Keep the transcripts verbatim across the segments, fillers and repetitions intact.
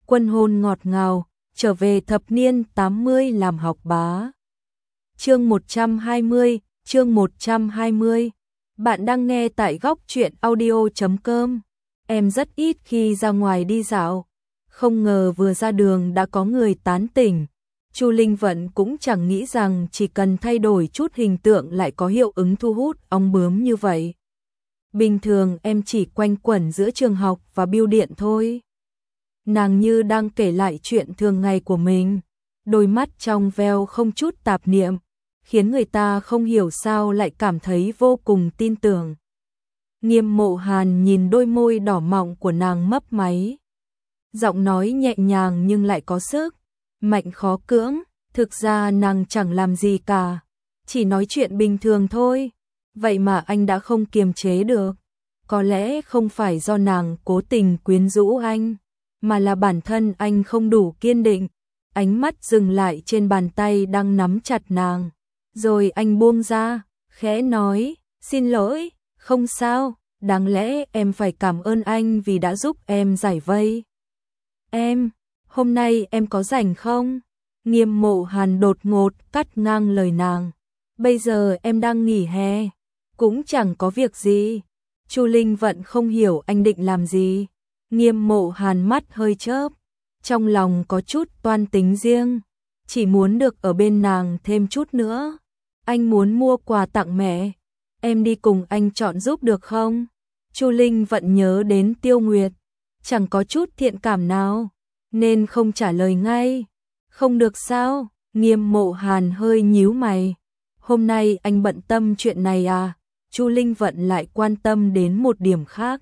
Quân hôn ngọt ngào, trở về thập niên tám mươi làm học bá. Chương một trăm hai mươi, chương một trăm hai mươi. Bạn đang nghe tại góc truyện audio chấm com. Em rất ít khi ra ngoài đi dạo, không ngờ vừa ra đường đã có người tán tỉnh. Chu Linh Vận cũng chẳng nghĩ rằng chỉ cần thay đổi chút hình tượng lại có hiệu ứng thu hút ong bướm như vậy. Bình thường em chỉ quanh quẩn giữa trường học và bưu điện thôi. Nàng như đang kể lại chuyện thường ngày của mình, đôi mắt trong veo không chút tạp niệm, khiến người ta không hiểu sao lại cảm thấy vô cùng tin tưởng. Nghiêm Mộ Hàn nhìn đôi môi đỏ mọng của nàng mấp máy. Giọng nói nhẹ nhàng nhưng lại có sức, mạnh khó cưỡng, thực ra nàng chẳng làm gì cả, chỉ nói chuyện bình thường thôi. Vậy mà anh đã không kiềm chế được. Có lẽ không phải do nàng cố tình quyến rũ anh, mà là bản thân anh không đủ kiên định. Ánh mắt dừng lại trên bàn tay đang nắm chặt nàng, rồi anh buông ra, khẽ nói, xin lỗi, không sao, đáng lẽ em phải cảm ơn anh vì đã giúp em giải vây. Em, hôm nay em có rảnh không? Nghiêm Mộ Hàn đột ngột cắt ngang lời nàng. Bây giờ em đang nghỉ hè, cũng chẳng có việc gì. Chu Linh Vận không hiểu anh định làm gì. Nghiêm Mộ Hàn mắt hơi chớp, trong lòng có chút toan tính riêng, chỉ muốn được ở bên nàng thêm chút nữa. Anh muốn mua quà tặng mẹ, em đi cùng anh chọn giúp được không? Chu Linh Vận nhớ đến Tiêu Nguyệt, chẳng có chút thiện cảm nào, nên không trả lời ngay. Không được sao? Nghiêm Mộ Hàn hơi nhíu mày. Hôm nay anh bận tâm chuyện này à? Chu Linh Vận lại quan tâm đến một điểm khác.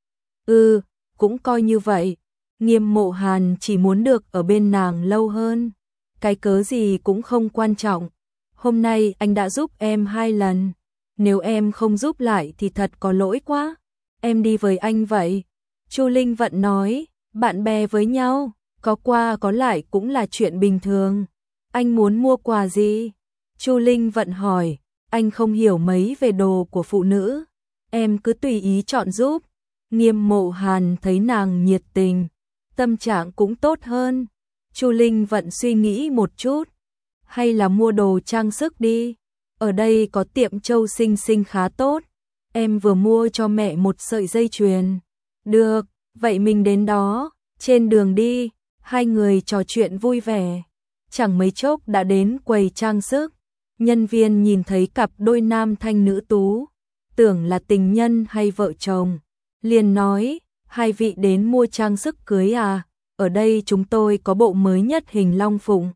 Ừ, cũng coi như vậy. Nghiêm Mộ Hàn chỉ muốn được ở bên nàng lâu hơn. Cái cớ gì cũng không quan trọng. Hôm nay anh đã giúp em hai lần. Nếu em không giúp lại thì thật có lỗi quá. Em đi với anh vậy. Chu Linh Vận nói, bạn bè với nhau, có qua có lại cũng là chuyện bình thường. Anh muốn mua quà gì? Chu Linh Vận hỏi, anh không hiểu mấy về đồ của phụ nữ. Em cứ tùy ý chọn giúp. Nghiêm Mộ Hàn thấy nàng nhiệt tình, tâm trạng cũng tốt hơn. Chu Linh Vận suy nghĩ một chút, hay là mua đồ trang sức đi. Ở đây có tiệm Châu Sinh Sinh khá tốt. Em vừa mua cho mẹ một sợi dây chuyền. Được, vậy mình đến đó. Trên đường đi, hai người trò chuyện vui vẻ. Chẳng mấy chốc đã đến quầy trang sức. Nhân viên nhìn thấy cặp đôi nam thanh nữ tú, tưởng là tình nhân hay vợ chồng, liền nói, hai vị đến mua trang sức cưới à? Ở đây chúng tôi có bộ mới nhất hình long phụng.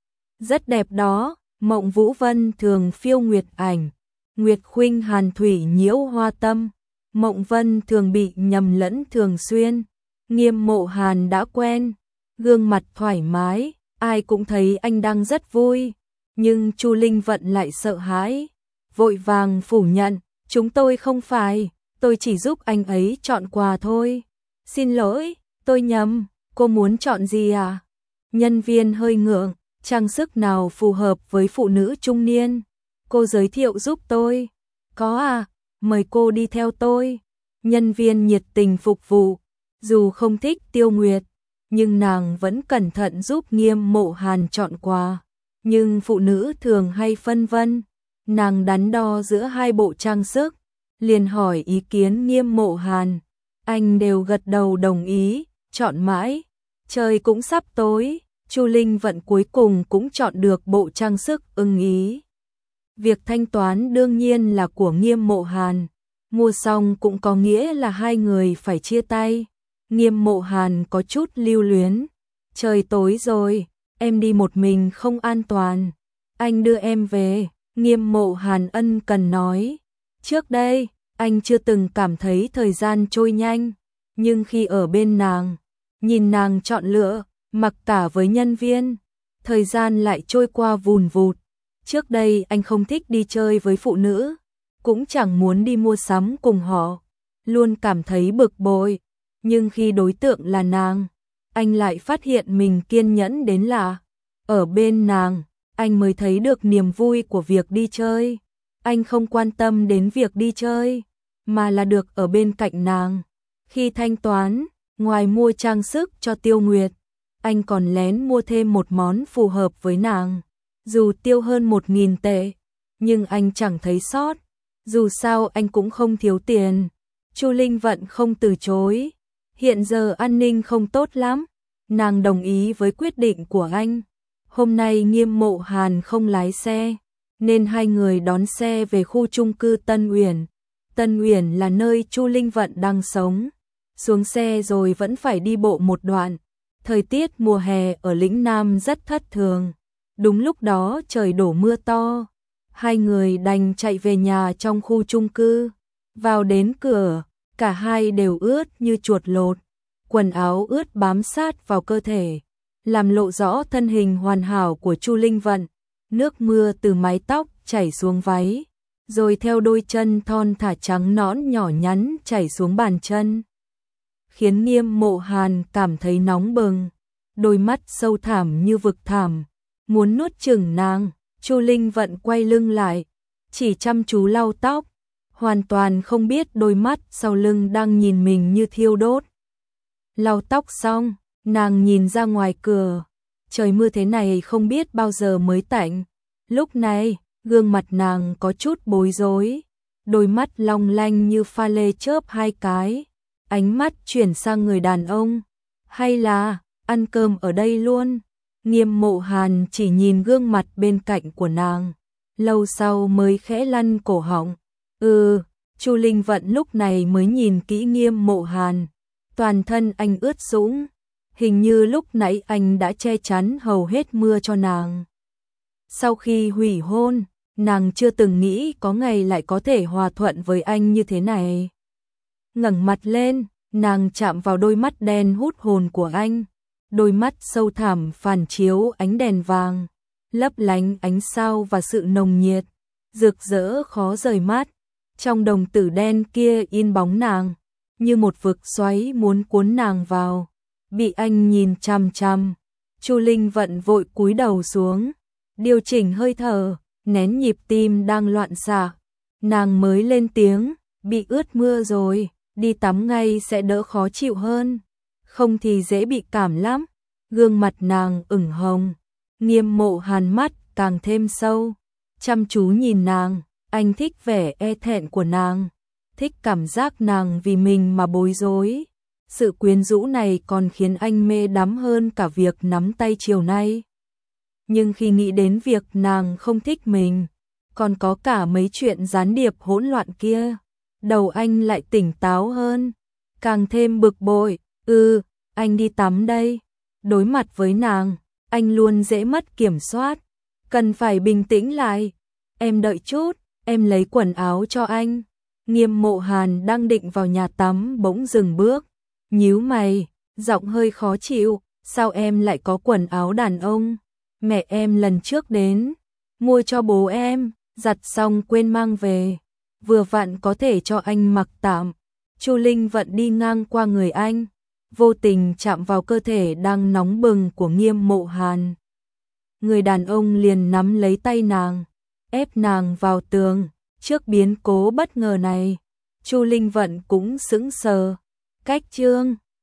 Rất đẹp đó. Mộng Vũ Vân thường phiêu nguyệt ảnh, Nguyệt Khuynh Hàn Thủy nhiễu hoa tâm. Mộng Vân thường bị nhầm lẫn thường xuyên. Nghiêm Mộ Hàn đã quen, gương mặt thoải mái, ai cũng thấy anh đang rất vui. Nhưng Chu Linh Vận lại sợ hãi, vội vàng phủ nhận, chúng tôi không phải, tôi chỉ giúp anh ấy chọn quà thôi. Xin lỗi, tôi nhầm, cô muốn chọn gì à? Nhân viên hơi ngượng, trang sức nào phù hợp với phụ nữ trung niên? Cô giới thiệu giúp tôi. Có à, mời cô đi theo tôi. Nhân viên nhiệt tình phục vụ, dù không thích Tiêu Nguyệt, nhưng nàng vẫn cẩn thận giúp Nghiêm Mộ Hàn chọn quà. Nhưng phụ nữ thường hay phân vân, nàng đắn đo giữa hai bộ trang sức, liền hỏi ý kiến Nghiêm Mộ Hàn. Anh đều gật đầu đồng ý, chọn mãi. Trời cũng sắp tối, Chu Linh Vận cuối cùng cũng chọn được bộ trang sức ưng ý. Việc thanh toán đương nhiên là của Nghiêm Mộ Hàn, mua xong cũng có nghĩa là hai người phải chia tay. Nghiêm Mộ Hàn có chút lưu luyến. Trời tối rồi, em đi một mình không an toàn. Anh đưa em về. Nghiêm Mộ Hàn ân cần nói. Trước đây, anh chưa từng cảm thấy thời gian trôi nhanh, nhưng khi ở bên nàng, nhìn nàng chọn lựa, mặc cả với nhân viên, thời gian lại trôi qua vùn vụt. Trước đây anh không thích đi chơi với phụ nữ, cũng chẳng muốn đi mua sắm cùng họ, luôn cảm thấy bực bội. Nhưng khi đối tượng là nàng, anh lại phát hiện mình kiên nhẫn đến lạ. Ở bên nàng, anh mới thấy được niềm vui của việc đi chơi. Anh không quan tâm đến việc đi chơi, mà là được ở bên cạnh nàng. Khi thanh toán, ngoài mua trang sức cho Tiêu Nguyệt, anh còn lén mua thêm một món phù hợp với nàng. Dù tiêu hơn một nghìn tệ, nhưng anh chẳng thấy sót. Dù sao anh cũng không thiếu tiền. Chu Linh Vận không từ chối. Hiện giờ an ninh không tốt lắm. Nàng đồng ý với quyết định của anh. Hôm nay Nghiêm Mộ Hàn không lái xe, nên hai người đón xe về khu chung cư Tân Uyển. Tân Uyển là nơi Chu Linh Vận đang sống. Xuống xe rồi vẫn phải đi bộ một đoạn. Thời tiết mùa hè ở lĩnh Nam rất thất thường. Đúng lúc đó trời đổ mưa to. Hai người đành chạy về nhà trong khu chung cư. Vào đến cửa, cả hai đều ướt như chuột lột. Quần áo ướt bám sát vào cơ thể, làm lộ rõ thân hình hoàn hảo của Chu Linh Vận. Nước mưa từ mái tóc chảy xuống váy, rồi theo đôi chân thon thả trắng nõn nhỏ nhắn chảy xuống bàn chân, khiến Nghiêm Mộ Hàn cảm thấy nóng bừng. Đôi mắt sâu thẳm như vực thẳm, muốn nuốt chửng nàng. Chu Linh Vận quay lưng lại, chỉ chăm chú lau tóc, hoàn toàn không biết đôi mắt sau lưng đang nhìn mình như thiêu đốt. Lau tóc xong, nàng nhìn ra ngoài cửa. Trời mưa thế này không biết bao giờ mới tạnh. Lúc này, gương mặt nàng có chút bối rối. Đôi mắt long lanh như pha lê chớp hai cái. Ánh mắt chuyển sang người đàn ông. Hay là, ăn cơm ở đây luôn? Nghiêm Mộ Hàn chỉ nhìn gương mặt bên cạnh của nàng. Lâu sau mới khẽ lăn cổ họng. Ừ, Chu Linh Vận lúc này mới nhìn kỹ Nghiêm Mộ Hàn. Toàn thân anh ướt sũng, hình như lúc nãy anh đã che chắn hầu hết mưa cho nàng. Sau khi hủy hôn, nàng chưa từng nghĩ có ngày lại có thể hòa thuận với anh như thế này. Ngẩng mặt lên, nàng chạm vào đôi mắt đen hút hồn của anh. Đôi mắt sâu thẳm phản chiếu ánh đèn vàng, lấp lánh ánh sao và sự nồng nhiệt, rực rỡ khó rời mắt. Trong đồng tử đen kia in bóng nàng, như một vực xoáy muốn cuốn nàng vào. Bị anh nhìn chằm chằm, Chu Linh Vận vội cúi đầu xuống, điều chỉnh hơi thở, nén nhịp tim đang loạn xạ. Nàng mới lên tiếng, bị ướt mưa rồi, đi tắm ngay sẽ đỡ khó chịu hơn, không thì dễ bị cảm lắm. Gương mặt nàng ửng hồng, Nghiêm Mộ Hàn mắt càng thêm sâu, chăm chú nhìn nàng. Anh thích vẻ e thẹn của nàng, thích cảm giác nàng vì mình mà bối rối. Sự quyến rũ này còn khiến anh mê đắm hơn cả việc nắm tay chiều nay. Nhưng khi nghĩ đến việc nàng không thích mình, còn có cả mấy chuyện gián điệp hỗn loạn kia, đầu anh lại tỉnh táo hơn, càng thêm bực bội. Ừ, anh đi tắm đây. Đối mặt với nàng, anh luôn dễ mất kiểm soát, cần phải bình tĩnh lại. Em đợi chút, em lấy quần áo cho anh. Nghiêm Mộ Hàn đang định vào nhà tắm bỗng dừng bước, nhíu mày, giọng hơi khó chịu. Sao em lại có quần áo đàn ông? Mẹ em lần trước đến, mua cho bố em, giặt xong quên mang về, vừa vặn có thể cho anh mặc tạm. Chu Linh Vận đi ngang qua người anh, vô tình chạm vào cơ thể đang nóng bừng của Nghiêm Mộ Hàn. Người đàn ông liền nắm lấy tay nàng, ép nàng vào tường. Trước biến cố bất ngờ này, Chu Linh Vận cũng sững sờ. Cách chương